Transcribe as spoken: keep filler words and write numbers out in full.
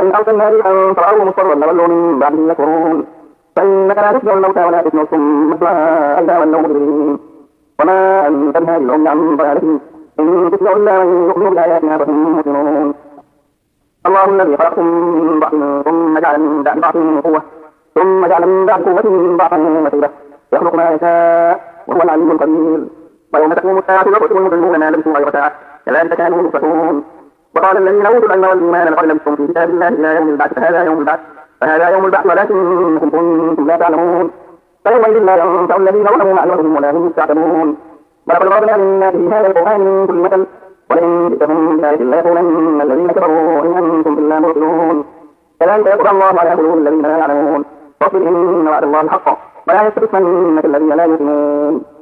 أرسلنا ريحا فرأوه مصفرا لظلوا من بعده يكفرون فإنك لا تسمع الموتى ولا تسمع الصم الدعاء إذا ولوا مدبرين وما أنت بهادي العمي عن ضلالتهم إن تسمع إلا من يؤمن بآياتنا فهم مسلمون الله الذي خلقكم من ضعف ثم جعل من بعد ضعف قوة ثم جعل من بعد قوة ضعفا وشيبة يخلق ما يشاء وهو العليم القدير ويوم تقوم الساعة يبرئ المجرمون ما لبثوا غير ساعة كذلك كانوا يؤفكون وقال الذين أوتوا العلم والإيمان لقد لبثتم في كتاب الله إلى يوم البعث فهذا يوم البعث فهذا يوم البعث ولكنكم كنتم لا تعلمون فيومئذ لا ينفع الذين ظلموا معذرتهم ولا هم يستعتبون ولقد ضربنا للناس في هذا القرآن من كل مثل ولئن جئتهم بآية ليقولن الذين كفروا إن أنتم إلا مبطلون كذلك يطبع الله على قلوب الذين لا يعلمون فاصبر إن وعد الله حق ولا يستخفنك الذين لا يؤمنون